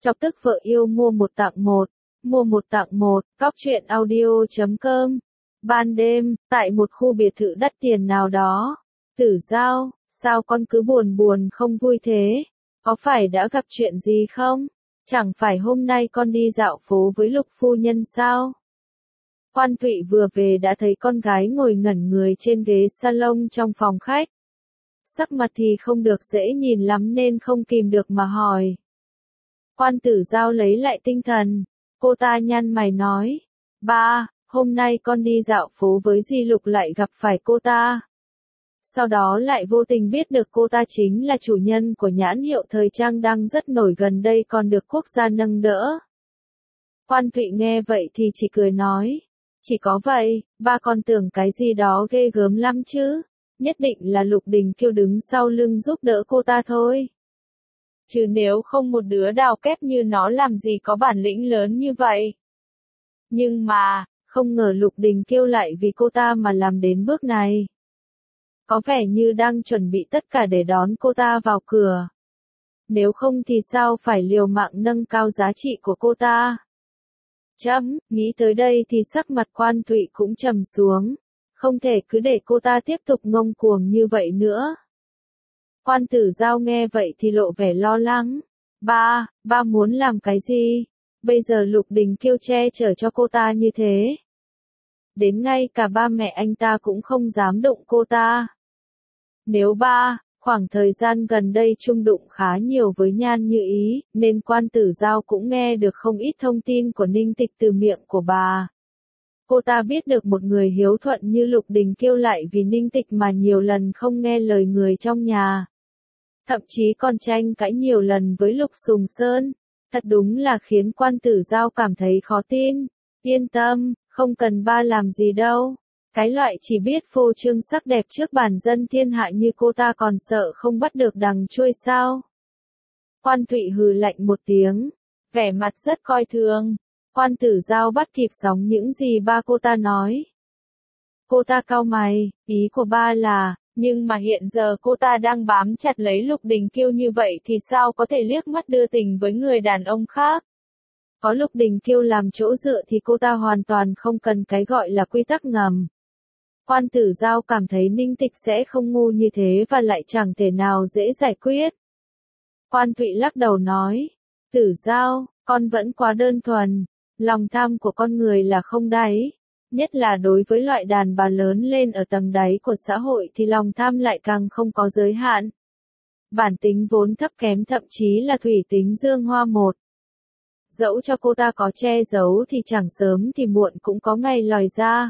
Chọc tức vợ yêu mua một tặng một. Mua một tặng một, cóc truyện audio.com. Ban đêm, tại một khu biệt thự đắt tiền nào đó. Tử Giao, sao con cứ buồn buồn không vui thế? Có phải đã gặp chuyện gì không? Chẳng phải hôm nay con đi dạo phố với Lục phu nhân sao? Quan Thụy vừa về đã thấy con gái ngồi ngẩn người trên ghế salon trong phòng khách. Sắc mặt thì không được dễ nhìn lắm nên không kìm được mà hỏi. Quan Tử Giao lấy lại tinh thần, cô ta nhăn mày nói, ba, hôm nay con đi dạo phố với dì Lục lại gặp phải cô ta. Sau đó lại vô tình biết được cô ta chính là chủ nhân của nhãn hiệu thời trang đang rất nổi gần đây còn được quốc gia nâng đỡ. Quan Thụy nghe vậy thì chỉ cười nói, chỉ có vậy, ba con tưởng cái gì đó ghê gớm lắm chứ, nhất định là Lục Đình Kiêu đứng sau lưng giúp đỡ cô ta thôi. Chứ nếu không một đứa đào kép như nó làm gì có bản lĩnh lớn như vậy. Nhưng mà, không ngờ Lục Đình Kiêu lại vì cô ta mà làm đến bước này. Có vẻ như đang chuẩn bị tất cả để đón cô ta vào cửa. Nếu không thì sao phải liều mạng nâng cao giá trị của cô ta. Nghĩ tới đây thì sắc mặt Quan Thụy cũng trầm xuống. Không thể cứ để cô ta tiếp tục ngông cuồng như vậy nữa. Quan Tử Giao nghe vậy thì lộ vẻ lo lắng. Ba muốn làm cái gì? Bây giờ Lục Đình Kiêu che chở cho cô ta như thế. Đến ngay cả ba mẹ anh ta cũng không dám đụng cô ta. Nếu khoảng thời gian gần đây chung đụng khá nhiều với Nhan Như Ý, nên Quan Tử Giao cũng nghe được không ít thông tin của Ninh Tịch từ miệng của bà. Cô ta biết được một người hiếu thuận như Lục Đình Kiêu lại vì Ninh Tịch mà nhiều lần không nghe lời người trong nhà. Thậm chí còn tranh cãi nhiều lần với Lục Sùng Sơn. Thật đúng là khiến Quan Tử Giao cảm thấy khó tin. Yên tâm, không cần ba làm gì đâu. Cái loại chỉ biết phô trương sắc đẹp trước bản dân thiên hạ như cô ta còn sợ không bắt được đằng chuôi sao. Quan Thụy hừ lạnh một tiếng, vẻ mặt rất coi thường. Quan Tử Giao bắt kịp sóng những gì ba cô ta nói. Cô ta cau mày, ý của ba là, nhưng mà hiện giờ cô ta đang bám chặt lấy Lục Đình Kiêu như vậy thì sao có thể liếc mắt đưa tình với người đàn ông khác. Có Lục Đình Kiêu làm chỗ dựa thì cô ta hoàn toàn không cần cái gọi là quy tắc ngầm. Quan Tử Giao cảm thấy Ninh Tịch sẽ không ngu như thế và lại chẳng thể nào dễ giải quyết. Quan Thụy lắc đầu nói, Tử Giao, con vẫn quá đơn thuần, lòng tham của con người là không đáy, nhất là đối với loại đàn bà lớn lên ở tầng đáy của xã hội thì lòng tham lại càng không có giới hạn. Bản tính vốn thấp kém thậm chí là thủy tính dương hoa một. Dẫu cho cô ta có che giấu thì chẳng sớm thì muộn cũng có ngày lòi ra.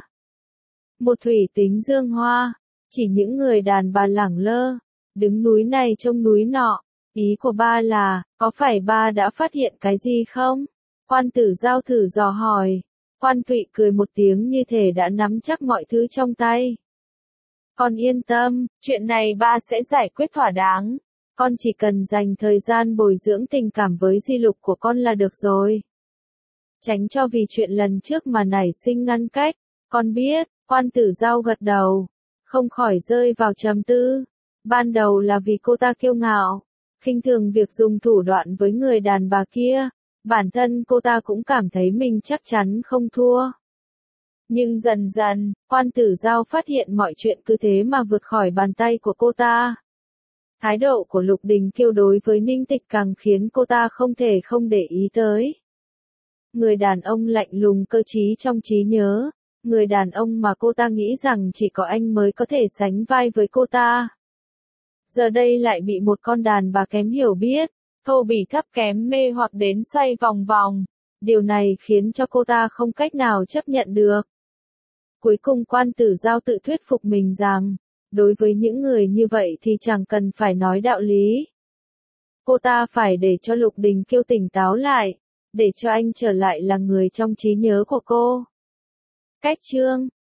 Một thủy tính dương hoa, chỉ những người đàn bà lẳng lơ, đứng núi này trông núi nọ. Ý của ba là, có phải ba đã phát hiện cái gì không? Quan Tử Giao thử dò hỏi. Quan Thụy cười một tiếng như thể đã nắm chắc mọi thứ trong tay. Con yên tâm, chuyện này ba sẽ giải quyết thỏa đáng. Con chỉ cần dành thời gian bồi dưỡng tình cảm với di Lục của con là được rồi. Tránh cho vì chuyện lần trước mà nảy sinh ngăn cách. Con biết, Quan Tử Giao gật đầu, không khỏi rơi vào trầm tư. Ban đầu là vì cô ta kiêu ngạo, khinh thường việc dùng thủ đoạn với người đàn bà kia. Bản thân cô ta cũng cảm thấy mình chắc chắn không thua. Nhưng dần dần, Quan Tử Giao phát hiện mọi chuyện cứ thế mà vượt khỏi bàn tay của cô ta. Thái độ của Lục Đình Kiêu đối với Ninh Tịch càng khiến cô ta không thể không để ý tới. Người đàn ông lạnh lùng cơ trí trong trí nhớ, người đàn ông mà cô ta nghĩ rằng chỉ có anh mới có thể sánh vai với cô ta. Giờ đây lại bị một con đàn bà kém hiểu biết, thô bỉ thấp kém mê hoặc đến xoay vòng vòng. Điều này khiến cho cô ta không cách nào chấp nhận được. Cuối cùng Quan Tử Giao tự thuyết phục mình rằng, đối với những người như vậy thì chẳng cần phải nói đạo lý. Cô ta phải để cho Lục Đình Kiêu tỉnh táo lại, để cho anh trở lại là người trong trí nhớ của cô. Cách chương